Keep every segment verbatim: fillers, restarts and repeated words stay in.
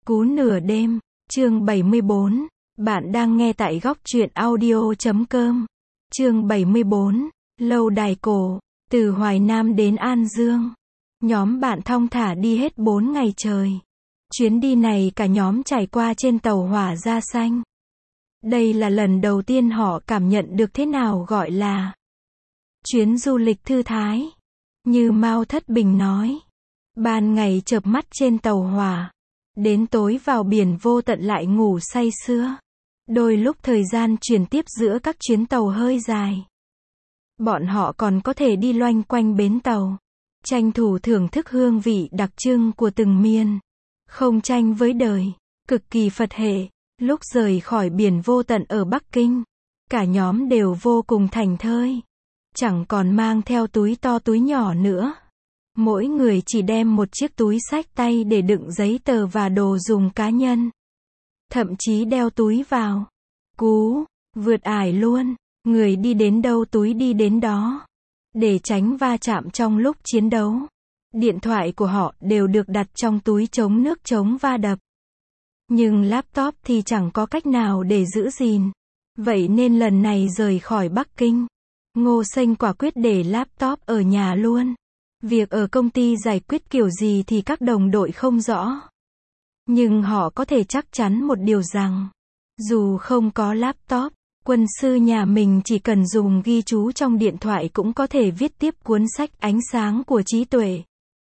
Cú nửa đêm, chương bảy mươi bốn. Bạn đang nghe tại góc truyện audio chấm com. Chương bảy mươi bốn. Lâu đài cổ, từ Hoài Nam đến An Dương. Nhóm bạn thong thả đi hết bốn ngày trời. Chuyến đi này cả nhóm trải qua trên tàu hỏa da xanh. Đây là lần đầu tiên họ cảm nhận được thế nào gọi là chuyến du lịch thư thái. Như Mao Thất Bình nói, ban ngày chợp mắt trên tàu hỏa, đến tối vào biển vô tận lại ngủ say sưa. Đôi lúc thời gian chuyển tiếp giữa các chuyến tàu hơi dài, bọn họ còn có thể đi loanh quanh bến tàu, tranh thủ thưởng thức hương vị đặc trưng của từng miền, không tranh với đời, cực kỳ Phật hệ. Lúc rời khỏi biển vô tận ở Bắc Kinh, cả nhóm đều vô cùng thảnh thơi, chẳng còn mang theo túi to túi nhỏ nữa. Mỗi người chỉ đem một chiếc túi xách tay để đựng giấy tờ và đồ dùng cá nhân. Thậm chí đeo túi vào. Cú, vượt ải luôn. Người đi đến đâu túi đi đến đó. Để tránh va chạm trong lúc chiến đấu, điện thoại của họ đều được đặt trong túi chống nước chống va đập. Nhưng laptop thì chẳng có cách nào để giữ gìn. Vậy nên lần này rời khỏi Bắc Kinh, Ngô Xanh quả quyết để laptop ở nhà luôn. Việc ở công ty giải quyết kiểu gì thì các đồng đội không rõ. Nhưng họ có thể chắc chắn một điều rằng, dù không có laptop, quân sư nhà mình chỉ cần dùng ghi chú trong điện thoại cũng có thể viết tiếp cuốn sách Ánh sáng của trí tuệ.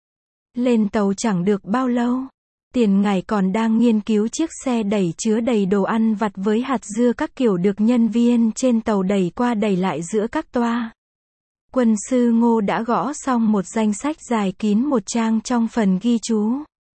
Lên tàu chẳng được bao lâu, Tiền Ngải còn đang nghiên cứu chiếc xe đẩy chứa đầy đồ ăn vặt với hạt dưa các kiểu được nhân viên trên tàu đẩy qua đẩy lại giữa các toa. Quân sư Ngô đã gõ xong một danh sách dài kín một trang trong phần ghi chú.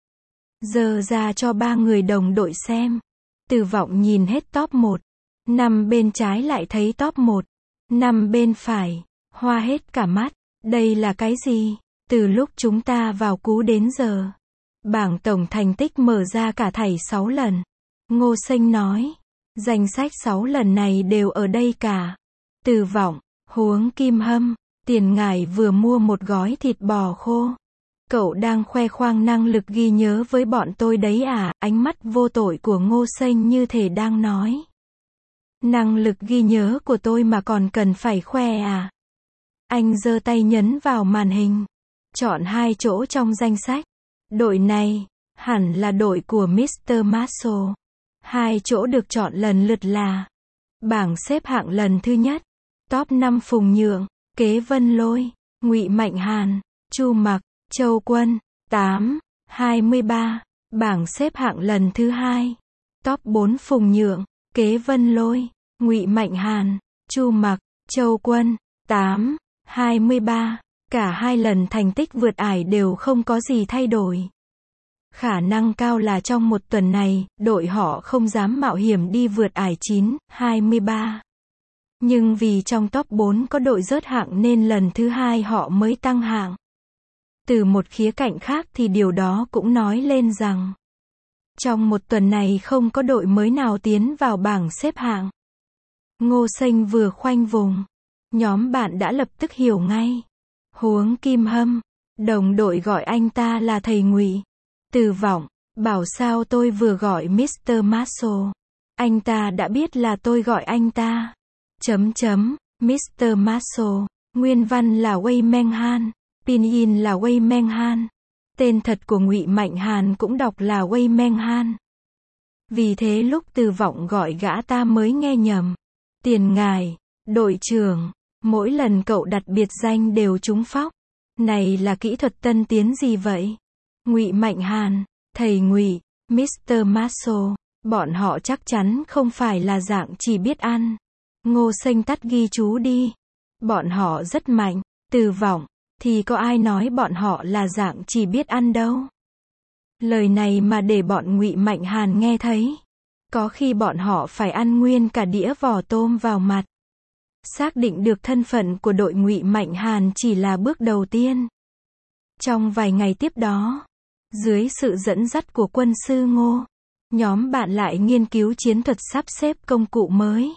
Giơ ra cho ba người đồng đội xem. Từ Vọng nhìn hết top một. Nằm bên trái lại thấy top một. Nằm bên phải, hoa hết cả mắt. Đây là cái gì? Từ lúc chúng ta vào Cú đến giờ, bảng tổng thành tích mở ra cả thảy sáu lần. Ngô Xanh nói, danh sách sáu lần này đều ở đây cả. Từ Vọng, huống Kim Hâm, Tiền Ngải vừa mua một gói thịt bò khô. Cậu đang khoe khoang năng lực ghi nhớ với bọn tôi đấy à? Ánh mắt vô tội của Ngô Xanh như thể đang nói, năng lực ghi nhớ của tôi mà còn cần phải khoe à? Anh giơ tay nhấn vào màn hình, chọn hai chỗ trong danh sách. Đội này, hẳn là đội của mít tơ Marshall. Hai chỗ được chọn lần lượt là bảng xếp hạng lần thứ nhất, top năm Phùng Nhượng, Kế Vân Lôi, Ngụy Mạnh Hàn, Chu Mặc, Châu Quân, tám, hai mươi ba. Bảng xếp hạng lần thứ hai, top bốn Phùng Nhượng, Kế Vân Lôi, Ngụy Mạnh Hàn, Chu Mặc, Châu Quân, tám, hai mươi ba. Cả hai lần thành tích vượt ải đều không có gì thay đổi. Khả năng cao là trong một tuần này, đội họ không dám mạo hiểm đi vượt ải chín, hai mươi ba. Nhưng vì trong top bốn có đội rớt hạng nên lần thứ hai họ mới tăng hạng. Từ một khía cạnh khác thì điều đó cũng nói lên rằng, trong một tuần này không có đội mới nào tiến vào bảng xếp hạng. Ngô Xanh vừa khoanh vùng, nhóm bạn đã lập tức hiểu ngay. Huống Kim Hâm, đồng đội gọi anh ta là thầy Ngụy. Từ Vọng, bảo sao tôi vừa gọi mít tơ Marshall. Anh ta đã biết là tôi gọi anh ta. Chấm chấm, mít tơ Marshall, nguyên văn là Wei Meng Han, pinyin là Wei Meng Han. Tên thật của Ngụy Mạnh Hàn cũng đọc là Wei Meng Han. Vì thế lúc Từ Vọng gọi gã ta mới nghe nhầm. Tiền Ngải, đội trưởng, mỗi lần cậu đặt biệt danh đều trúng phóc. Này là kỹ thuật tân tiến gì vậy? Ngụy Mạnh Hàn, thầy Ngụy, mít tơ Marshall, bọn họ chắc chắn không phải là dạng chỉ biết ăn. Ngô Xanh tắt ghi chú đi. Bọn họ rất mạnh. Từ Vọng, thì có ai nói bọn họ là dạng chỉ biết ăn đâu. Lời này mà để bọn Ngụy Mạnh Hàn nghe thấy, có khi bọn họ phải ăn nguyên cả đĩa vỏ tôm vào mặt. Xác định được thân phận của đội Ngụy Mạnh Hàn chỉ là bước đầu tiên. Trong vài ngày tiếp đó, dưới sự dẫn dắt của quân sư Ngô, nhóm bạn lại nghiên cứu chiến thuật sắp xếp công cụ mới.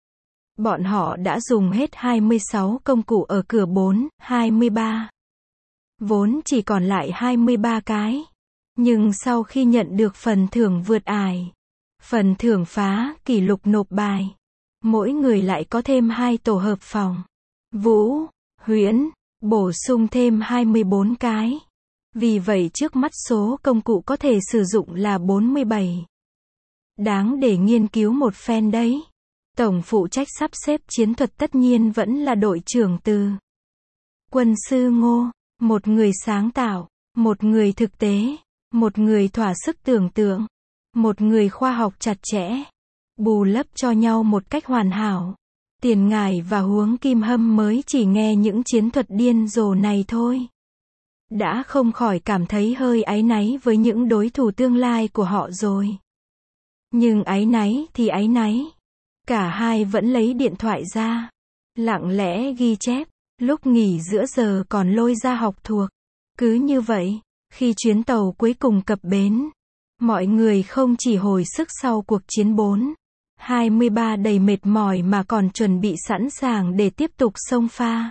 Bọn họ đã dùng hết hai mươi sáu công cụ ở cửa bốn, hai mươi ba. Vốn chỉ còn lại hai mươi ba cái. Nhưng sau khi nhận được phần thưởng vượt ải, phần thưởng phá kỷ lục nộp bài, mỗi người lại có thêm hai tổ hợp phòng. Vũ, Huyễn, bổ sung thêm hai mươi bốn cái. Vì vậy trước mắt số công cụ có thể sử dụng là bốn mươi bảy. Đáng để nghiên cứu một phen đấy. Tổng phụ trách sắp xếp chiến thuật tất nhiên vẫn là đội trưởng Từ. Quân sư Ngô, một người sáng tạo, một người thực tế, một người thỏa sức tưởng tượng, một người khoa học chặt chẽ, bù lấp cho nhau một cách hoàn hảo. Tiền Ngải và Huống Kim Hâm mới chỉ nghe những chiến thuật điên rồ này thôi, đã không khỏi cảm thấy hơi áy náy với những đối thủ tương lai của họ rồi. Nhưng áy náy thì áy náy. Cả hai vẫn lấy điện thoại ra, lặng lẽ ghi chép, lúc nghỉ giữa giờ còn lôi ra học thuộc. Cứ như vậy, khi chuyến tàu cuối cùng cập bến, mọi người không chỉ hồi sức sau cuộc chiến bốn hai mươi ba đầy mệt mỏi mà còn chuẩn bị sẵn sàng để tiếp tục xông pha.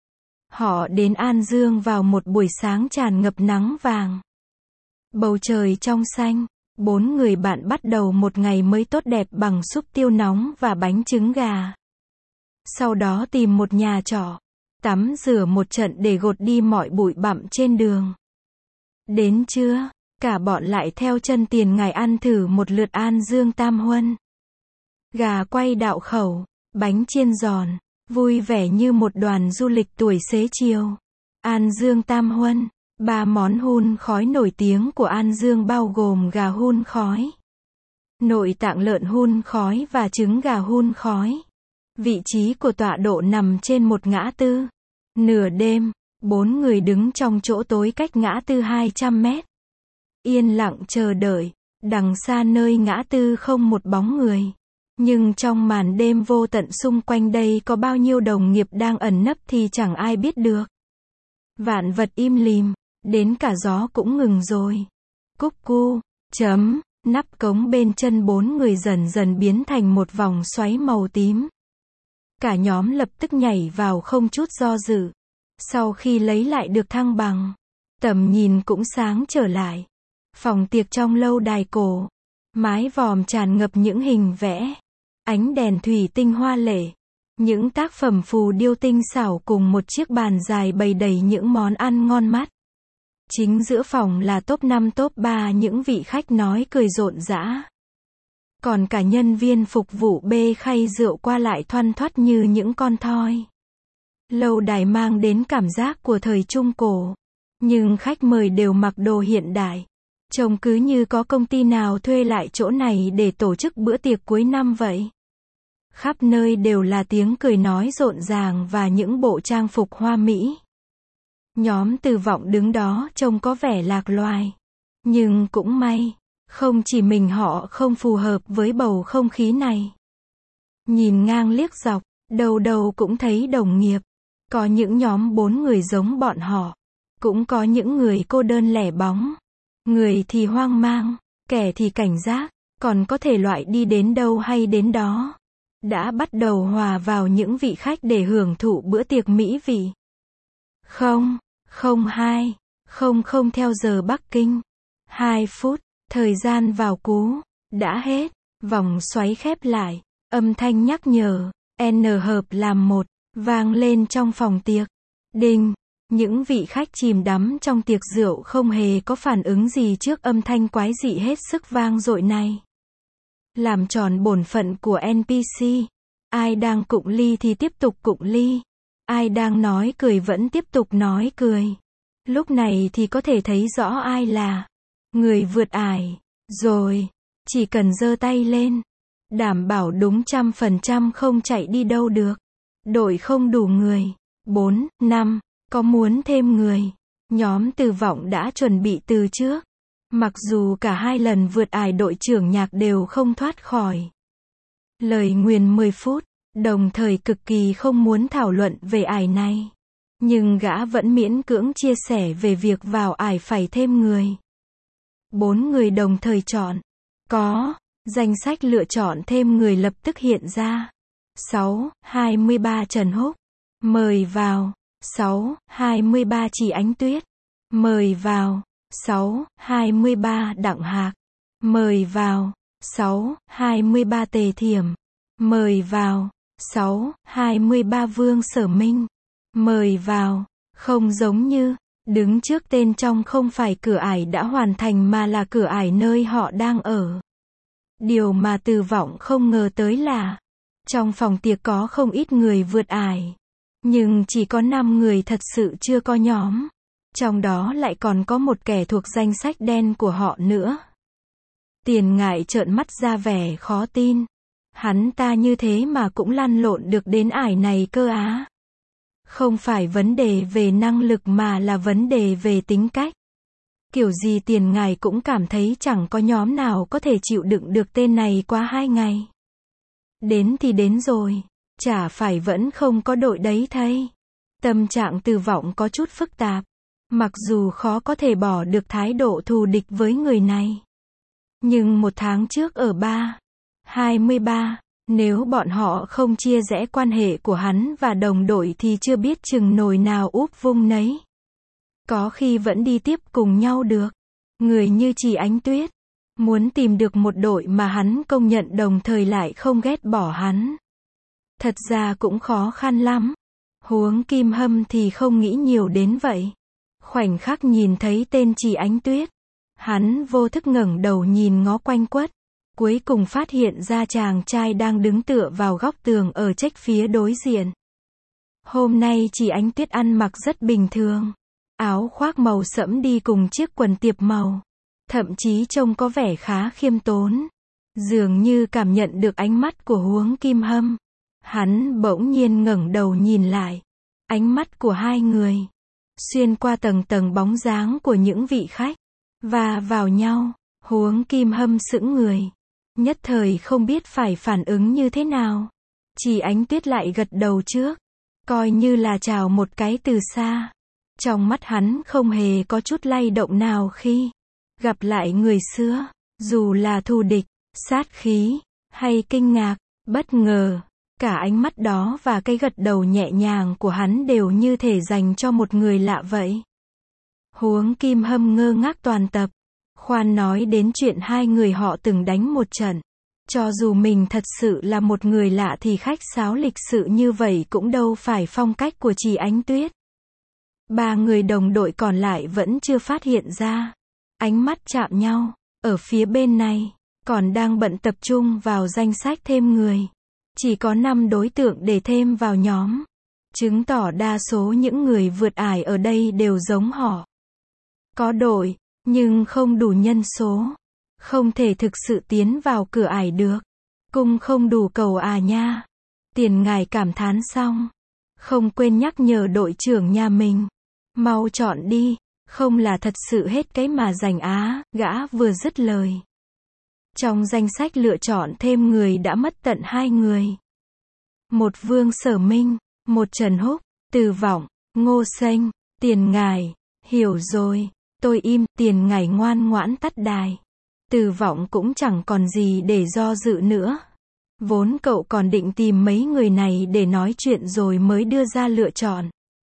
Họ đến An Dương vào một buổi sáng tràn ngập nắng vàng. Bầu trời trong xanh, bốn người bạn bắt đầu một ngày mới tốt đẹp bằng súp tiêu nóng và bánh trứng gà. Sau đó tìm một nhà trọ, tắm rửa một trận để gột đi mọi bụi bặm trên đường. Đến trưa, cả bọn lại theo chân Tiền Ngải ăn thử một lượt An Dương Tam Huân. Gà quay đạo khẩu, bánh chiên giòn, vui vẻ như một đoàn du lịch tuổi xế chiều. An Dương Tam Huân, ba món hun khói nổi tiếng của An Dương bao gồm gà hun khói, nội tạng lợn hun khói và trứng gà hun khói. Vị trí của tọa độ nằm trên một ngã tư. Nửa đêm, bốn người đứng trong chỗ tối cách ngã tư hai trăm mét. Yên lặng chờ đợi, đằng xa nơi ngã tư không một bóng người. Nhưng trong màn đêm vô tận xung quanh đây có bao nhiêu đồng nghiệp đang ẩn nấp thì chẳng ai biết được. Vạn vật im lìm, đến cả gió cũng ngừng rồi. Cúc cu, chấm, nắp cống bên chân bốn người dần dần biến thành một vòng xoáy màu tím. Cả nhóm lập tức nhảy vào không chút do dự. Sau khi lấy lại được thăng bằng, tầm nhìn cũng sáng trở lại. Phòng tiệc trong lâu đài cổ, mái vòm tràn ngập những hình vẽ, ánh đèn thủy tinh hoa lệ, những tác phẩm phù điêu tinh xảo cùng một chiếc bàn dài bày đầy những món ăn ngon mắt. Chính giữa phòng là top năm top ba những vị khách nói cười rộn rã. Còn cả nhân viên phục vụ bê khay rượu qua lại thoăn thoắt như những con thoi. Lâu đài mang đến cảm giác của thời Trung Cổ. Nhưng khách mời đều mặc đồ hiện đại. Trông cứ như có công ty nào thuê lại chỗ này để tổ chức bữa tiệc cuối năm vậy. Khắp nơi đều là tiếng cười nói rộn ràng và những bộ trang phục hoa mỹ. Nhóm Từ Vọng đứng đó trông có vẻ lạc loài. Nhưng cũng may, không chỉ mình họ không phù hợp với bầu không khí này. Nhìn ngang liếc dọc, đầu đầu cũng thấy đồng nghiệp. Có những nhóm bốn người giống bọn họ. Cũng có những người cô đơn lẻ bóng. Người thì hoang mang, kẻ thì cảnh giác, còn có thể loại đi đến đâu hay đến đó. Đã bắt đầu hòa vào những vị khách để hưởng thụ bữa tiệc mỹ vị. Không, không hai, không không theo giờ Bắc Kinh. Hai phút, thời gian vào cú, đã hết, vòng xoáy khép lại, âm thanh nhắc nhở, N hợp làm một, vang lên trong phòng tiệc. Đinh, những vị khách chìm đắm trong tiệc rượu không hề có phản ứng gì trước âm thanh quái dị hết sức vang dội này. Làm tròn bổn phận của en pê xê, ai đang cụng ly thì tiếp tục cụng ly, ai đang nói cười vẫn tiếp tục nói cười. Lúc này thì có thể thấy rõ ai là người vượt ải, rồi, chỉ cần giơ tay lên, đảm bảo đúng trăm phần trăm không chạy đi đâu được. Đội không đủ người, bốn, năm, có muốn thêm người, nhóm Từ Vọng đã chuẩn bị từ trước. Mặc dù cả hai lần vượt ải đội trưởng Nhạc đều không thoát khỏi lời nguyền mười phút, đồng thời cực kỳ không muốn thảo luận về ải này. Nhưng gã vẫn miễn cưỡng chia sẻ về việc vào ải phải thêm người. Bốn người đồng thời chọn. Có, danh sách lựa chọn thêm người lập tức hiện ra. sáu, hai mươi ba Trần Húc. Mời vào. sáu, hai mươi ba Chỉ Ánh Tuyết. Mời vào. sáu hai mươi ba Đặng Hạc, mời vào. sáu hai mươi ba Tề Thiểm, mời vào. sáu hai mươi ba Vương Sở Minh, mời vào. Không giống như, đứng trước tên trong không phải cửa ải đã hoàn thành mà là cửa ải nơi họ đang ở. Điều mà Từ Vọng không ngờ tới là, trong phòng tiệc có không ít người vượt ải. Nhưng chỉ có năm người thật sự chưa có nhóm. Trong đó lại còn có một kẻ thuộc danh sách đen của họ nữa. Tiền Ngải trợn mắt ra vẻ khó tin. Hắn ta như thế mà cũng lăn lộn được đến ải này cơ á. Không phải vấn đề về năng lực mà là vấn đề về tính cách. Kiểu gì Tiền Ngải cũng cảm thấy chẳng có nhóm nào có thể chịu đựng được tên này qua hai ngày. Đến thì đến rồi, chả phải vẫn không có đội đấy thay. Tâm trạng Từ Vọng có chút phức tạp. Mặc dù khó có thể bỏ được thái độ thù địch với người này. Nhưng một tháng trước ở ba hai mươi ba, nếu bọn họ không chia rẽ quan hệ của hắn và đồng đội thì chưa biết chừng nồi nào úp vung nấy. Có khi vẫn đi tiếp cùng nhau được. Người như Chỉ Ánh Tuyết, muốn tìm được một đội mà hắn công nhận đồng thời lại không ghét bỏ hắn. Thật ra cũng khó khăn lắm. Huống Kim Hâm thì không nghĩ nhiều đến vậy. Khoảnh khắc nhìn thấy tên Chỉ Ánh Tuyết, hắn vô thức ngẩng đầu nhìn ngó quanh quất, cuối cùng phát hiện ra chàng trai đang đứng tựa vào góc tường ở chếch phía đối diện. Hôm nay Chỉ Ánh Tuyết ăn mặc rất bình thường, áo khoác màu sẫm đi cùng chiếc quần tiệp màu, thậm chí trông có vẻ khá khiêm tốn. Dường như cảm nhận được ánh mắt của Huống Kim Hâm, hắn bỗng nhiên ngẩng đầu nhìn lại. Ánh mắt của hai người xuyên qua tầng tầng bóng dáng của những vị khách và vào nhau. Huống Kim Hâm sững người, nhất thời không biết phải phản ứng như thế nào. Chỉ Ánh Tuyết lại gật đầu trước, coi như là chào một cái từ xa. Trong mắt hắn không hề có chút lay động nào khi gặp lại người xưa, dù là thù địch, sát khí hay kinh ngạc, bất ngờ. Cả ánh mắt đó và cái gật đầu nhẹ nhàng của hắn đều như thể dành cho một người lạ vậy. Huống Kim Hâm ngơ ngác toàn tập. Khoan nói đến chuyện hai người họ từng đánh một trận. Cho dù mình thật sự là một người lạ thì khách sáo lịch sự như vậy cũng đâu phải phong cách của Chỉ Ánh Tuyết. Ba người đồng đội còn lại vẫn chưa phát hiện ra. Ánh mắt chạm nhau. Ở phía bên này, còn đang bận tập trung vào danh sách thêm người. Chỉ có năm đối tượng để thêm vào nhóm. Chứng tỏ đa số những người vượt ải ở đây đều giống họ. Có đội, nhưng không đủ nhân số. Không thể thực sự tiến vào cửa ải được. Cung không đủ cầu à nha. Tiền Ngải cảm thán xong, không quên nhắc nhở đội trưởng nhà mình. Mau chọn đi, không là thật sự hết cái mà giành á. Gã vừa dứt lời, trong danh sách lựa chọn thêm người đã mất tận hai người. Một Vương Sở Minh, một Trần Húc. Từ Vọng, Ngô Sênh. Tiền Ngải, hiểu rồi, tôi im. Tiền Ngải ngoan ngoãn tắt đài. Từ Vọng cũng chẳng còn gì để do dự nữa. Vốn cậu còn định tìm mấy người này để nói chuyện rồi mới đưa ra lựa chọn.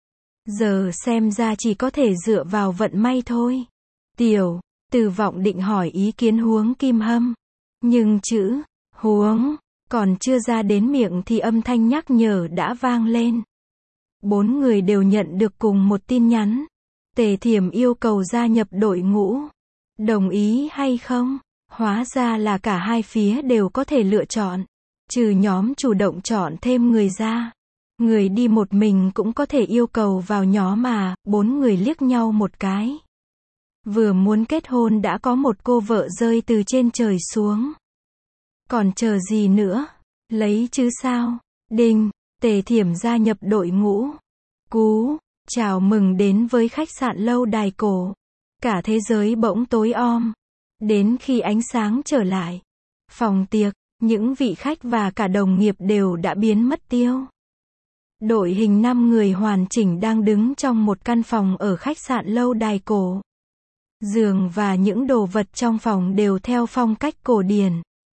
Giờ xem ra chỉ có thể dựa vào vận may thôi. Tiểu, Từ Vọng định hỏi ý kiến Huống Kim Hâm. Nhưng chữ Huống còn chưa ra đến miệng thì âm thanh nhắc nhở đã vang lên. Bốn người đều nhận được cùng một tin nhắn. Tề Thiểm yêu cầu gia nhập đội ngũ. Đồng ý hay không? Hóa ra là cả hai phía đều có thể lựa chọn. Trừ nhóm chủ động chọn thêm người ra. Người đi một mình cũng có thể yêu cầu vào nhóm mà. Bốn người liếc nhau một cái. Vừa muốn kết hôn đã có một cô vợ rơi từ trên trời xuống. Còn chờ gì nữa? Lấy chứ sao? Đinh, Tề Thiểm gia nhập đội ngũ. Cú, chào mừng đến với khách sạn Lâu Đài Cổ. Cả thế giới bỗng tối om. Đến khi ánh sáng trở lại phòng tiệc, những vị khách và cả đồng nghiệp đều đã biến mất tiêu. Đội hình năm người hoàn chỉnh đang đứng trong một căn phòng ở khách sạn Lâu Đài Cổ. Giường và những đồ vật trong phòng đều theo phong cách cổ điển.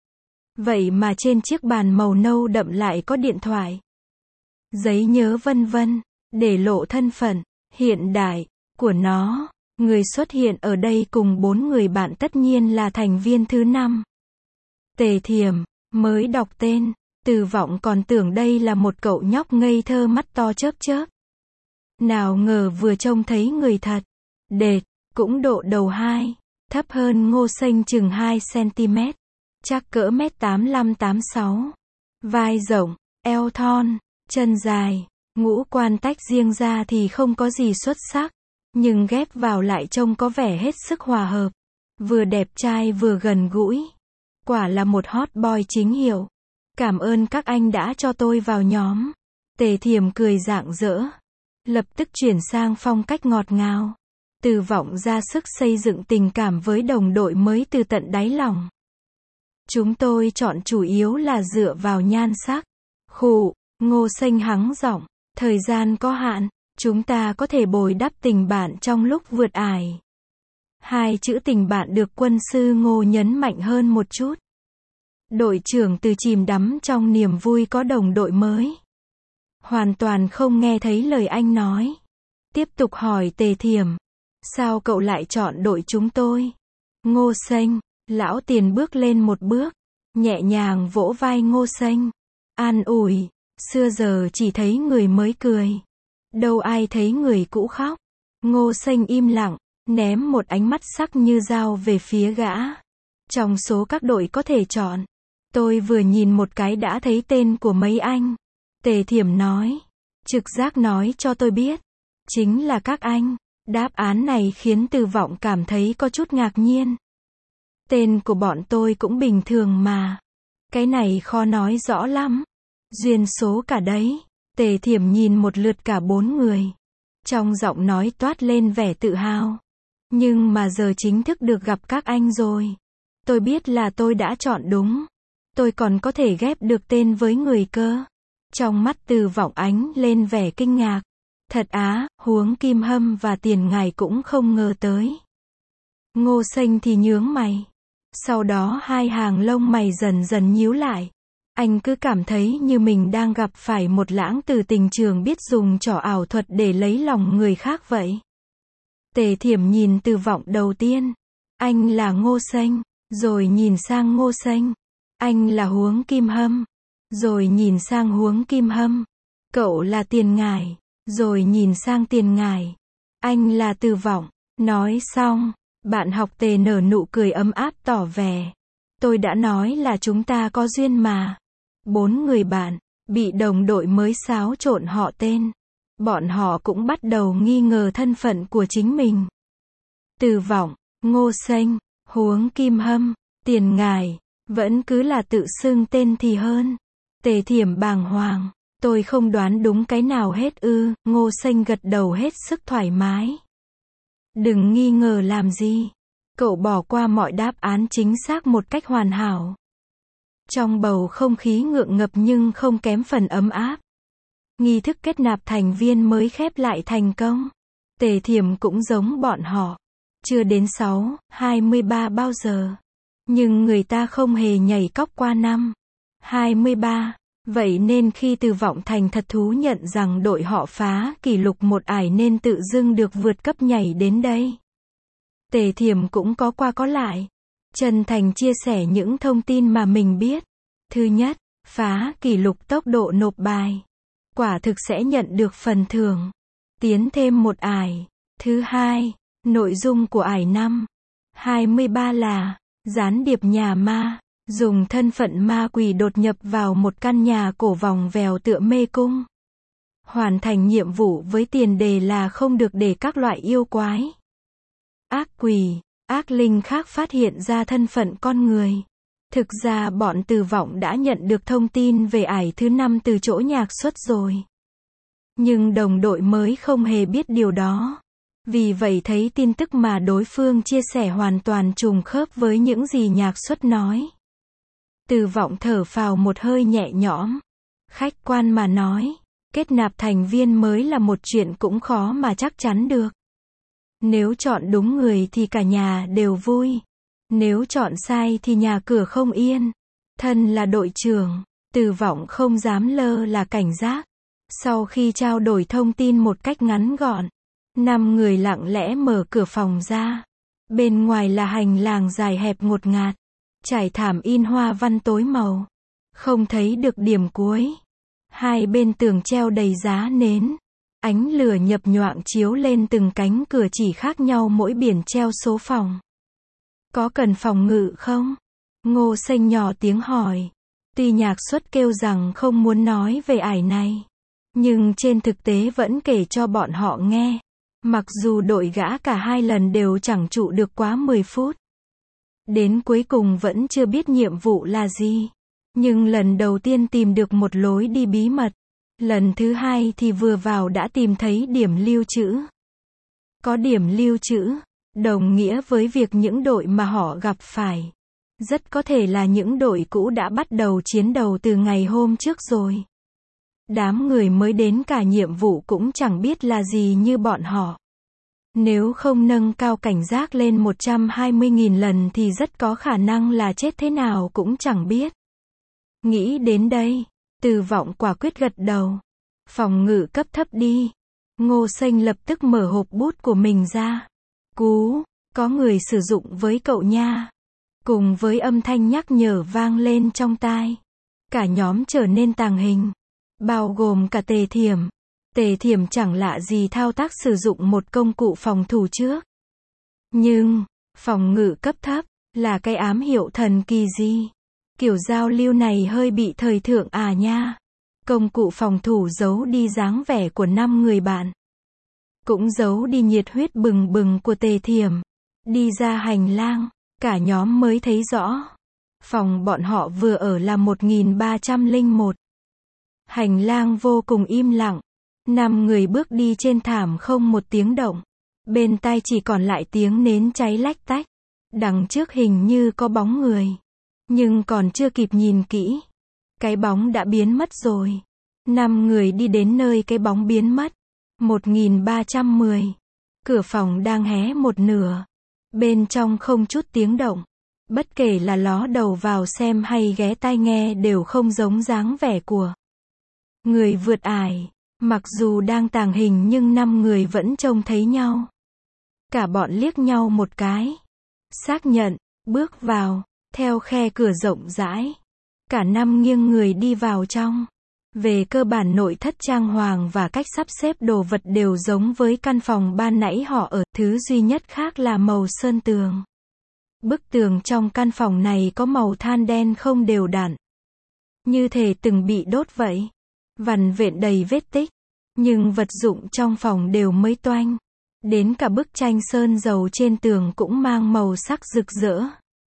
Vậy mà trên chiếc bàn màu nâu đậm lại có điện thoại, giấy nhớ vân vân, để lộ thân phận hiện đại của nó. Người xuất hiện ở đây cùng bốn người bạn tất nhiên là thành viên thứ năm. Tề Thiểm, mới đọc tên, Từ Vọng còn tưởng đây là một cậu nhóc ngây thơ mắt to chớp chớp. Nào ngờ vừa trông thấy người thật. Đệt, cũng độ đầu hai, thấp hơn Ngô Xanh chừng hai xăng-ti-mét. Chắc cỡ mét tám lăm tám sáu. Vai rộng, eo thon, chân dài, ngũ quan tách riêng ra thì không có gì xuất sắc. Nhưng ghép vào lại trông có vẻ hết sức hòa hợp. Vừa đẹp trai vừa gần gũi. Quả là một hot boy chính hiệu. Cảm ơn các anh đã cho tôi vào nhóm. Tề Thiểm cười rạng rỡ. Lập tức chuyển sang phong cách ngọt ngào. Từ Vọng ra sức xây dựng tình cảm với đồng đội mới từ tận đáy lòng. Chúng tôi chọn chủ yếu là dựa vào nhan sắc. Khụ, Ngô Xanh hắng giọng. Thời gian có hạn. Chúng ta có thể bồi đắp tình bạn trong lúc vượt ải. Hai chữ tình bạn được quân sư Ngô nhấn mạnh hơn một chút. Đội trưởng Từ chìm đắm trong niềm vui có đồng đội mới. Hoàn toàn không nghe thấy lời anh nói. Tiếp tục hỏi Tề Thiểm. Sao cậu lại chọn đội chúng tôi? Ngô Xanh, lão Tiền bước lên một bước. Nhẹ nhàng vỗ vai Ngô Xanh. An ủi, xưa giờ chỉ thấy người mới cười. Đâu ai thấy người cũ khóc. Ngô Xanh im lặng, ném một ánh mắt sắc như dao về phía gã. Trong số các đội có thể chọn, tôi vừa nhìn một cái đã thấy tên của mấy anh. Tề Thiểm nói. Trực giác nói cho tôi biết. Chính là các anh. Đáp án này khiến Từ Vọng cảm thấy có chút ngạc nhiên. Tên của bọn tôi cũng bình thường mà. Cái này khó nói rõ lắm. Duyên số cả đấy. Tề Thiểm nhìn một lượt cả bốn người. Trong giọng nói toát lên vẻ tự hào. Nhưng mà giờ chính thức được gặp các anh rồi. Tôi biết là tôi đã chọn đúng. Tôi còn có thể ghép được tên với người cơ. Trong mắt Từ Vọng ánh lên vẻ kinh ngạc. Thật á, huống Kim Hâm và Tiền ngài cũng không ngờ tới. Ngô Xanh thì nhướng mày. Sau đó hai hàng lông mày dần dần nhíu lại. Anh cứ cảm thấy như mình đang gặp phải một lãng tử tình trường biết dùng trò ảo thuật để lấy lòng người khác vậy. Tề Thiểm nhìn Từ Vọng đầu tiên. Anh là Ngô Xanh. Rồi nhìn sang Ngô Xanh. Anh là huống Kim Hâm. Rồi nhìn sang huống Kim Hâm. Cậu là Tiền ngài. Rồi nhìn sang Tiền ngài. Anh là Từ Vọng. Nói xong, bạn học Tề nở nụ cười ấm áp tỏ vẻ. Tôi đã nói là chúng ta có duyên mà. Bốn người bạn, bị đồng đội mới xáo trộn họ tên. Bọn họ cũng bắt đầu nghi ngờ thân phận của chính mình. Từ Vọng, Ngô Xanh, huống Kim Hâm, Tiền ngài, vẫn cứ là tự xưng tên thì hơn. Tề Thiểm bàng hoàng. Tôi không đoán đúng cái nào hết ư. Ngô Xanh gật đầu hết sức thoải mái. Đừng nghi ngờ làm gì. Cậu bỏ qua mọi đáp án chính xác một cách hoàn hảo. Trong bầu không khí ngượng ngập nhưng không kém phần ấm áp. Nghi thức kết nạp thành viên mới khép lại thành công. Tề Thiểm cũng giống bọn họ. Chưa đến sáu, hai mươi ba bao giờ. Nhưng người ta không hề nhảy cóc qua năm. hai mươi ba. Vậy nên khi Từ Vọng thành thật thú nhận rằng đội họ phá kỷ lục một ải nên tự dưng được vượt cấp nhảy đến đây. Tề Thiểm cũng có qua có lại. Chân thành chia sẻ những thông tin mà mình biết. Thứ nhất, phá kỷ lục tốc độ nộp bài. Quả thực sẽ nhận được phần thưởng. Tiến thêm một ải. Thứ hai, nội dung của ải năm hai mươi ba là gián điệp nhà ma. Dùng thân phận ma quỷ đột nhập vào một căn nhà cổ vòng vèo tựa mê cung. Hoàn thành nhiệm vụ với tiền đề là không được để các loại yêu quái, ác quỷ, ác linh khác phát hiện ra thân phận con người. Thực ra bọn Từ Vọng đã nhận được thông tin về ải thứ năm từ chỗ nhạc xuất rồi. Nhưng đồng đội mới không hề biết điều đó. Vì vậy thấy tin tức mà đối phương chia sẻ hoàn toàn trùng khớp với những gì nhạc xuất nói. Từ Vọng thở phào một hơi nhẹ nhõm. Khách quan mà nói, kết nạp thành viên mới là một chuyện cũng khó mà chắc chắn được. Nếu chọn đúng người thì cả nhà đều vui. Nếu chọn sai thì nhà cửa không yên. Thân là đội trưởng, Từ Vọng không dám lơ là cảnh giác. Sau khi trao đổi thông tin một cách ngắn gọn, Năm người lặng lẽ mở cửa phòng ra. Bên ngoài là hành lang dài hẹp ngột ngạt, trải thảm in hoa văn tối màu. Không thấy được điểm cuối. Hai bên tường treo đầy giá nến. Ánh lửa nhập nhoạng chiếu lên từng cánh cửa chỉ khác nhau mỗi biển treo số phòng. Có cần phòng ngự không? Ngô Xanh nhỏ tiếng hỏi. Tuy Nhạc Xuất kêu rằng không muốn nói về ải này, nhưng trên thực tế vẫn kể cho bọn họ nghe. Mặc dù đội gã cả hai lần đều chẳng trụ được quá mười phút. Đến cuối cùng vẫn chưa biết nhiệm vụ là gì. Nhưng lần đầu tiên tìm được một lối đi bí mật. Lần thứ hai thì vừa vào đã tìm thấy điểm lưu trữ. Có điểm lưu trữ, đồng nghĩa với việc những đội mà họ gặp phải rất có thể là những đội cũ đã bắt đầu chiến đấu từ ngày hôm trước rồi. Đám người mới đến cả nhiệm vụ cũng chẳng biết là gì như bọn họ. Nếu không nâng cao cảnh giác lên một trăm hai mươi nghìn lần thì rất có khả năng là chết thế nào cũng chẳng biết. Nghĩ đến đây, Từ Vọng quả quyết gật đầu. Phòng ngự cấp thấp đi. Ngô Xanh lập tức mở hộp bút của mình ra. Cú, có người sử dụng với cậu nha. Cùng với âm thanh nhắc nhở vang lên trong tai. Cả nhóm trở nên tàng hình. Bao gồm cả Tề Thiểm. Tề Thiểm chẳng lạ gì thao tác sử dụng một công cụ phòng thủ trước. Nhưng, phòng ngự cấp thấp, là cái ám hiệu thần kỳ gì? Kiểu giao lưu này hơi bị thời thượng à nha. Công cụ phòng thủ giấu đi dáng vẻ của năm người bạn. Cũng giấu đi nhiệt huyết bừng bừng của Tề Thiểm. Đi ra hành lang, cả nhóm mới thấy rõ. Phòng bọn họ vừa ở là một nghìn ba trăm lẻ một. Hành lang vô cùng im lặng. Năm người bước đi trên thảm không một tiếng động. Bên tai chỉ còn lại tiếng nến cháy lách tách. Đằng trước hình như có bóng người. Nhưng còn chưa kịp nhìn kỹ. Cái bóng đã biến mất rồi. Năm người đi đến nơi cái bóng biến mất. một nghìn ba trăm mười. Cửa phòng đang hé một nửa. Bên trong không chút tiếng động. Bất kể là ló đầu vào xem hay ghé tai nghe đều không giống dáng vẻ của người vượt ải. Mặc dù đang tàng hình nhưng năm người vẫn trông thấy nhau. Cả bọn liếc nhau một cái. Xác nhận, bước vào, theo khe cửa rộng rãi. Cả năm nghiêng người đi vào trong. Về cơ bản nội thất trang hoàng và cách sắp xếp đồ vật đều giống với căn phòng ban nãy họ ở. Thứ duy nhất khác là màu sơn tường. Bức tường trong căn phòng này có màu than đen không đều đặn. Như thể từng bị đốt vậy. Vằn vện đầy vết tích. Nhưng vật dụng trong phòng đều mới toanh. Đến cả bức tranh sơn dầu trên tường cũng mang màu sắc rực rỡ.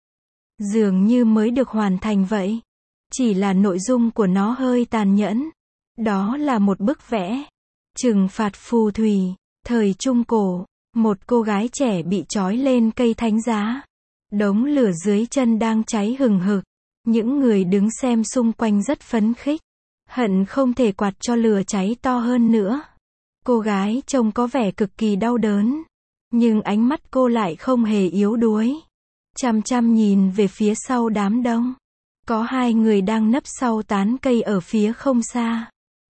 Dường như mới được hoàn thành vậy. Chỉ là nội dung của nó hơi tàn nhẫn. Đó là một bức vẽ. Trừng phạt phù thủy. Thời Trung Cổ. Một cô gái trẻ bị trói lên cây thánh giá. Đống lửa dưới chân đang cháy hừng hực. Những người đứng xem xung quanh rất phấn khích. Hận không thể quạt cho lửa cháy to hơn nữa. Cô gái trông có vẻ cực kỳ đau đớn. Nhưng ánh mắt cô lại không hề yếu đuối. Chăm chăm nhìn về phía sau đám đông. Có hai người đang nấp sau tán cây ở phía không xa.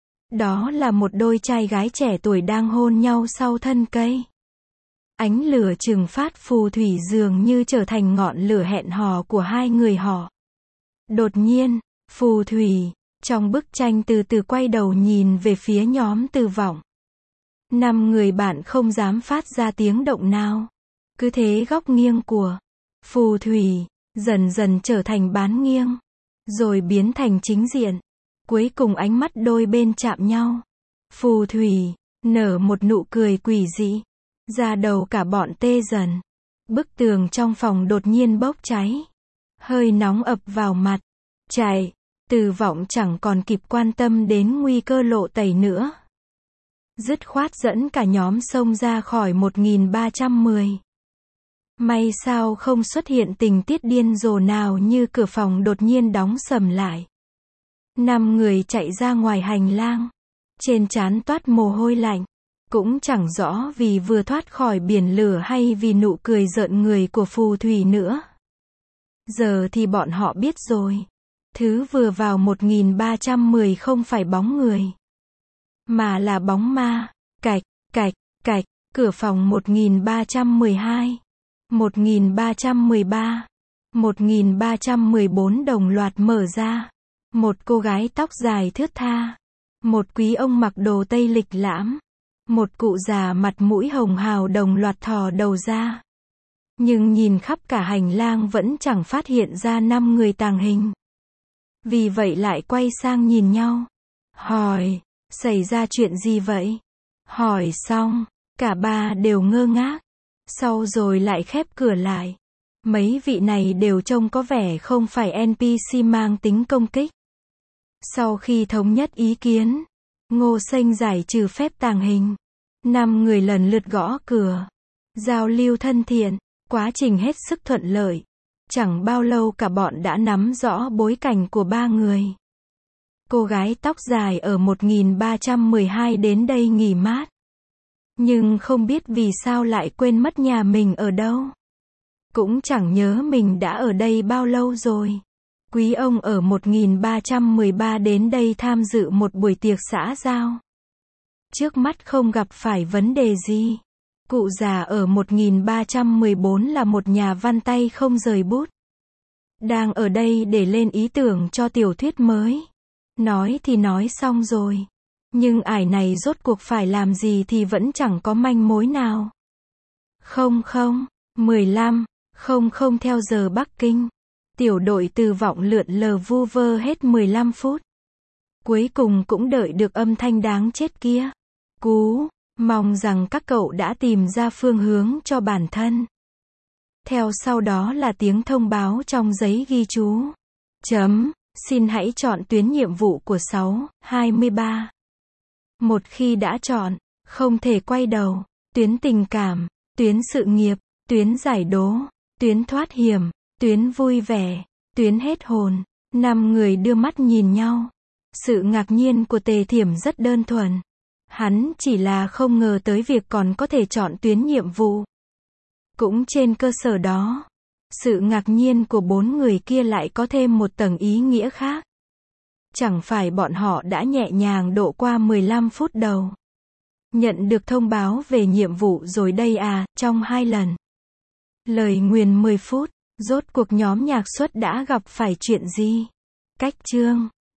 Đó là một đôi trai gái trẻ tuổi đang hôn nhau sau thân cây. Ánh lửa trừng phát phù thủy dường như trở thành ngọn lửa hẹn hò của hai người họ. Đột nhiên, phù thủy, trong bức tranh từ từ quay đầu nhìn về phía nhóm Từ Vọng. Năm người bạn không dám phát ra tiếng động nào. Cứ thế góc nghiêng của phù thủy, dần dần trở thành bán nghiêng. Rồi biến thành chính diện. Cuối cùng ánh mắt đôi bên chạm nhau. Phù thủy, nở một nụ cười quỷ dị. Da đầu cả bọn tê dần. Bức tường trong phòng đột nhiên bốc cháy. Hơi nóng ập vào mặt. Chạy. Từ Vọng chẳng còn kịp quan tâm đến nguy cơ lộ tẩy nữa. Dứt khoát dẫn cả nhóm xông ra khỏi một nghìn ba trăm mười. May sao không xuất hiện tình tiết điên rồ nào như cửa phòng đột nhiên đóng sầm lại. Năm người chạy ra ngoài hành lang. Trên trán toát mồ hôi lạnh. Cũng chẳng rõ vì vừa thoát khỏi biển lửa hay vì nụ cười rợn người của phù thủy nữa. Giờ thì bọn họ biết rồi. Thứ vừa vào một nghìn ba trăm mười không phải bóng người. Mà là bóng ma. Cạch, cạch, cạch. Cửa phòng một nghìn ba trăm mười hai, một nghìn ba trăm mười ba, một nghìn ba trăm mười bốn đồng loạt mở ra. Một cô gái tóc dài thướt tha. Một quý ông mặc đồ Tây lịch lãm. Một cụ già mặt mũi hồng hào đồng loạt thò đầu ra. Nhưng nhìn khắp cả hành lang vẫn chẳng phát hiện ra năm người tàng hình. Vì vậy lại quay sang nhìn nhau. Hỏi, xảy ra chuyện gì vậy? Hỏi xong, cả ba đều ngơ ngác. Sau rồi lại khép cửa lại. Mấy vị này đều trông có vẻ không phải en pê xê mang tính công kích. Sau khi thống nhất ý kiến, Ngô Sênh giải trừ phép tàng hình. Năm người lần lượt gõ cửa. Giao lưu thân thiện, quá trình hết sức thuận lợi. Chẳng bao lâu cả bọn đã nắm rõ bối cảnh của ba người. Cô gái tóc dài ở một nghìn ba trăm mười hai đến đây nghỉ mát. Nhưng không biết vì sao lại quên mất nhà mình ở đâu. Cũng chẳng nhớ mình đã ở đây bao lâu rồi. Quý ông ở một nghìn ba trăm mười ba đến đây tham dự một buổi tiệc xã giao. Trước mắt không gặp phải vấn đề gì. Cụ già ở một nghìn ba trăm mười bốn là một nhà văn tay không rời bút. Đang ở đây để lên ý tưởng cho tiểu thuyết mới. Nói thì nói xong rồi. Nhưng ải này rốt cuộc phải làm gì thì vẫn chẳng có manh mối nào. Không không, mười lăm, không không theo giờ Bắc Kinh. Tiểu đội từ vọng lượn lờ vu vơ hết mười lăm phút. Cuối cùng cũng đợi được âm thanh đáng chết kia. Cú, mong rằng các cậu đã tìm ra phương hướng cho bản thân. Theo sau đó là tiếng thông báo trong giấy ghi chú. Chấm, xin hãy chọn tuyến nhiệm vụ của sáu, hai mươi ba. Một khi đã chọn, không thể quay đầu. Tuyến tình cảm, tuyến sự nghiệp, tuyến giải đố, tuyến thoát hiểm, tuyến vui vẻ, tuyến hết hồn. Năm người đưa mắt nhìn nhau. Sự ngạc nhiên của Tề Thiểm rất đơn thuần. Hắn chỉ là không ngờ tới việc còn có thể chọn tuyến nhiệm vụ. Cũng trên cơ sở đó, sự ngạc nhiên của bốn người kia lại có thêm một tầng ý nghĩa khác. Chẳng phải bọn họ đã nhẹ nhàng độ qua mười lăm phút đầu. Nhận được thông báo về nhiệm vụ rồi đây à, trong hai lần. Lời nguyền mười phút, rốt cuộc nhóm nhạc xuất đã gặp phải chuyện gì? Cách chương